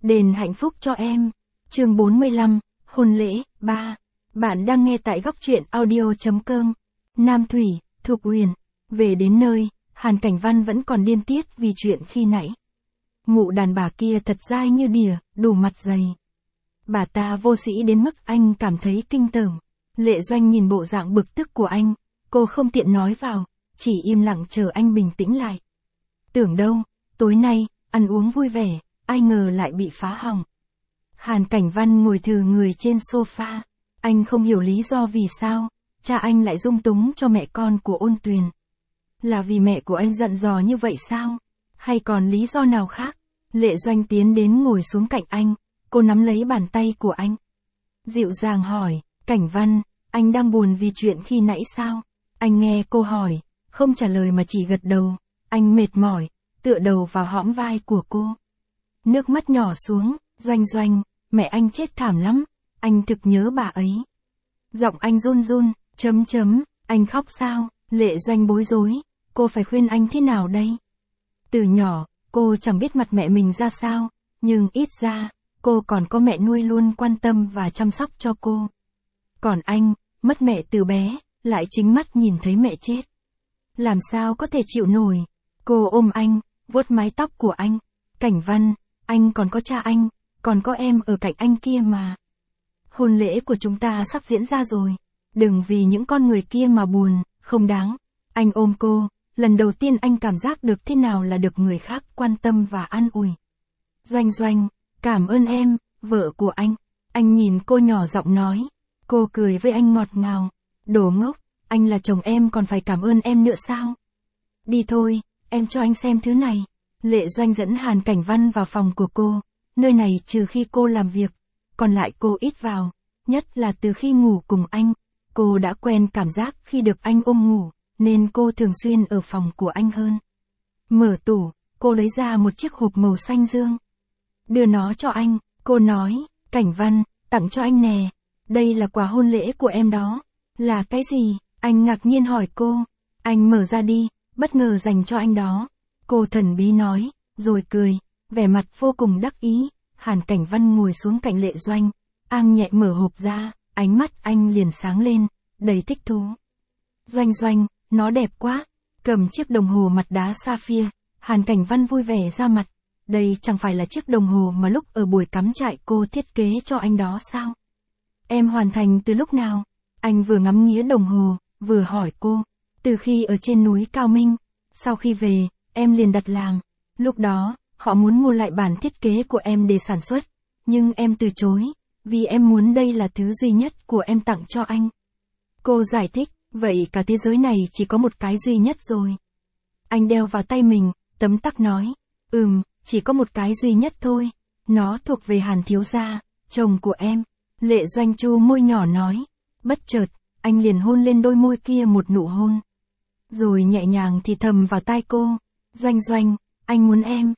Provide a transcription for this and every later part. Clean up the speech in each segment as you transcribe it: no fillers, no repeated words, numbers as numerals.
Đền hạnh phúc cho em. Chương 45, hôn lễ, 3. Bạn đang nghe tại góc truyện audio.com. Nam Thủy, Thục Uyển. Về đến nơi, Hàn Cảnh Văn vẫn còn điên tiết vì chuyện khi nãy. Mụ đàn bà kia thật dai như đỉa, đủ mặt dày. Bà ta vô sĩ đến mức anh cảm thấy kinh tởm. Lệ Doanh nhìn bộ dạng bực tức của anh, cô không tiện nói vào, chỉ im lặng chờ anh bình tĩnh lại. Tưởng đâu, tối nay, ăn uống vui vẻ, ai ngờ lại bị phá hỏng. Hàn Cảnh Văn ngồi thừ người trên sofa, anh không hiểu lý do vì sao, cha anh lại dung túng cho mẹ con của Ôn Tuyền. Là vì mẹ của anh dặn dò như vậy sao? Hay còn lý do nào khác? Lệ Doanh tiến đến ngồi xuống cạnh anh, cô nắm lấy bàn tay của anh. Dịu dàng hỏi, Cảnh Văn, anh đang buồn vì chuyện khi nãy sao? Anh nghe cô hỏi, không trả lời mà chỉ gật đầu, anh mệt mỏi, tựa đầu vào hõm vai của cô. Nước mắt nhỏ xuống, Doanh, mẹ anh chết thảm lắm, anh thực nhớ bà ấy. Giọng anh run run, anh khóc sao? Lệ Doanh bối rối, cô phải khuyên anh thế nào đây? Từ nhỏ, cô chẳng biết mặt mẹ mình ra sao, nhưng ít ra, cô còn có mẹ nuôi luôn quan tâm và chăm sóc cho cô. Còn anh, mất mẹ từ bé, lại chính mắt nhìn thấy mẹ chết. Làm sao có thể chịu nổi? Cô ôm anh, vuốt mái tóc của anh. Cảnh Văn, anh còn có cha anh, còn có em ở cạnh anh kia mà. Hôn lễ của chúng ta sắp diễn ra rồi. Đừng vì những con người kia mà buồn, không đáng. Anh ôm cô, lần đầu tiên anh cảm giác được thế nào là được người khác quan tâm và an ủi. Doanh, cảm ơn em, vợ của anh. Anh nhìn cô nhỏ giọng nói. Cô cười với anh ngọt ngào. Đồ ngốc, anh là chồng em còn phải cảm ơn em nữa sao? Đi thôi, em cho anh xem thứ này. Lệ Doanh dẫn Hàn Cảnh Văn vào phòng của cô. Nơi này trừ khi cô làm việc, còn lại cô ít vào. Nhất là từ khi ngủ cùng anh, cô đã quen cảm giác khi được anh ôm ngủ, nên cô thường xuyên ở phòng của anh hơn. Mở tủ, cô lấy ra một chiếc hộp màu xanh dương. Đưa nó cho anh, cô nói, Cảnh Văn, tặng cho anh nè. Đây là quà hôn lễ của em đó. Là cái gì? Anh ngạc nhiên hỏi cô. Anh mở ra đi, bất ngờ dành cho anh đó. Cô thần bí nói, rồi cười, vẻ mặt vô cùng đắc ý. Hàn Cảnh Văn ngồi xuống cạnh Lệ Doanh, nhẹ mở hộp ra, ánh mắt anh liền sáng lên, đầy thích thú. Doanh, nó đẹp quá. Cầm chiếc đồng hồ mặt đá sapphire, Hàn Cảnh Văn vui vẻ ra mặt. Đây chẳng phải là chiếc đồng hồ mà lúc ở buổi cắm trại cô thiết kế cho anh đó sao? Em hoàn thành từ lúc nào? Anh vừa ngắm nghía đồng hồ, vừa hỏi cô. Từ khi ở trên núi Cao Minh, sau khi về, em liền đặt làm. Lúc đó, họ muốn mua lại bản thiết kế của em để sản xuất, nhưng em từ chối, vì em muốn đây là thứ duy nhất của em tặng cho anh. Cô giải thích, vậy cả thế giới này chỉ có một cái duy nhất rồi. Anh đeo vào tay mình, tấm tắc nói, chỉ có một cái duy nhất thôi, nó thuộc về Hàn thiếu gia, chồng của em. Lệ Doanh chu môi nhỏ nói, bất chợt, anh liền hôn lên đôi môi kia một nụ hôn. Rồi nhẹ nhàng thì thầm vào tai cô, Doanh, anh muốn em.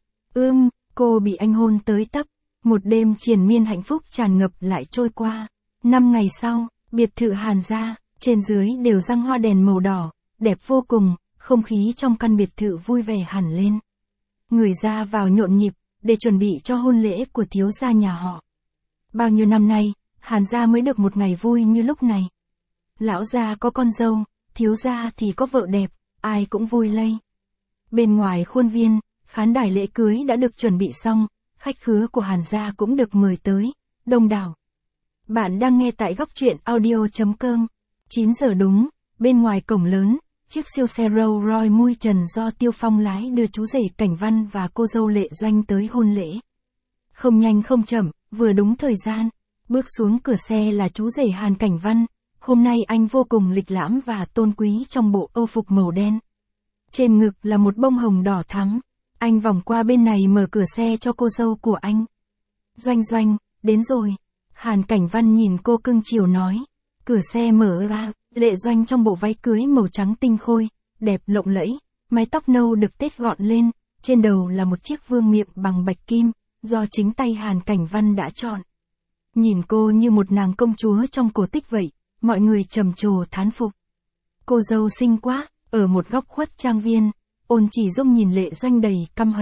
Cô bị anh hôn tới tấp. Một đêm triền miên hạnh phúc tràn ngập lại trôi qua. 5 ngày sau, biệt thự Hàn gia, trên dưới đều răng hoa đèn màu đỏ, đẹp vô cùng, không khí trong căn biệt thự vui vẻ hẳn lên. Người ra vào nhộn nhịp, để chuẩn bị cho hôn lễ của thiếu gia nhà họ. Bao nhiêu năm nay, Hàn gia mới được một ngày vui như lúc này. Lão gia có con dâu, thiếu gia thì có vợ đẹp, ai cũng vui lây. Bên ngoài khuôn viên, khán đài lễ cưới đã được chuẩn bị xong, khách khứa của Hàn gia cũng được mời tới, đông đảo. Bạn đang nghe tại góc truyện audio.com. 9 giờ đúng, bên ngoài cổng lớn, chiếc siêu xe Rolls Royce mui trần do Tiêu Phong lái đưa chú rể Cảnh Văn và cô dâu Lệ Doanh tới hôn lễ. Không nhanh không chậm, vừa đúng thời gian, bước xuống cửa xe là chú rể Hàn Cảnh Văn. Hôm nay anh vô cùng lịch lãm và tôn quý trong bộ âu phục màu đen. Trên ngực là một bông hồng đỏ thắm. Anh vòng qua bên này mở cửa xe cho cô dâu của anh. Doanh, đến rồi. Hàn Cảnh Văn nhìn cô cưng chiều nói. Cửa xe mở ra, Lệ Doanh trong bộ váy cưới màu trắng tinh khôi, đẹp lộng lẫy, mái tóc nâu được tết gọn lên, trên đầu là một chiếc vương miện bằng bạch kim, do chính tay Hàn Cảnh Văn đã chọn. Nhìn cô như một nàng công chúa trong cổ tích vậy, mọi người trầm trồ thán phục. Cô dâu xinh quá, ở một góc khuất trang viên, Ôn Chỉ Dung nhìn Lệ Doanh đầy căm hận.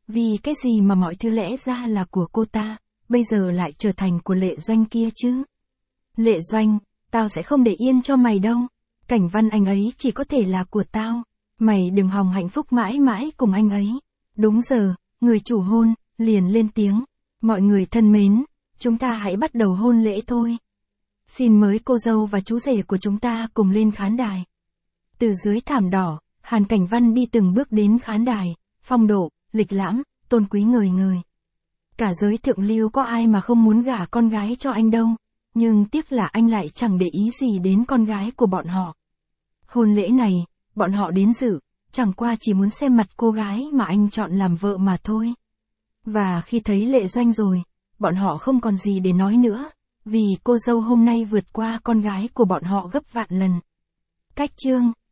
vì cái gì mà mọi thứ lẽ ra là của cô ta, bây giờ lại trở thành của Lệ Doanh kia chứ? Lệ Doanh, tao sẽ không để yên cho mày đâu. Cảnh Văn anh ấy chỉ có thể là của tao. Mày đừng hòng hạnh phúc mãi mãi cùng anh ấy. Đúng giờ, người chủ hôn, liền lên tiếng. Mọi người thân mến, chúng ta hãy bắt đầu hôn lễ thôi. Xin mời cô dâu và chú rể của chúng ta cùng lên khán đài. Từ dưới thảm đỏ, Hàn Cảnh Văn đi từng bước đến khán đài, phong độ, lịch lãm, tôn quý ngời ngời. Cả giới thượng lưu có ai mà không muốn gả con gái cho anh đâu, nhưng tiếc là anh lại chẳng để ý gì đến con gái của bọn họ. Hôn lễ này, bọn họ đến dự, chẳng qua chỉ muốn xem mặt cô gái mà anh chọn làm vợ mà thôi. Và khi thấy Lệ Doanh rồi, bọn họ không còn gì để nói nữa, vì cô dâu hôm nay vượt qua con gái của bọn họ gấp vạn lần. Cách chương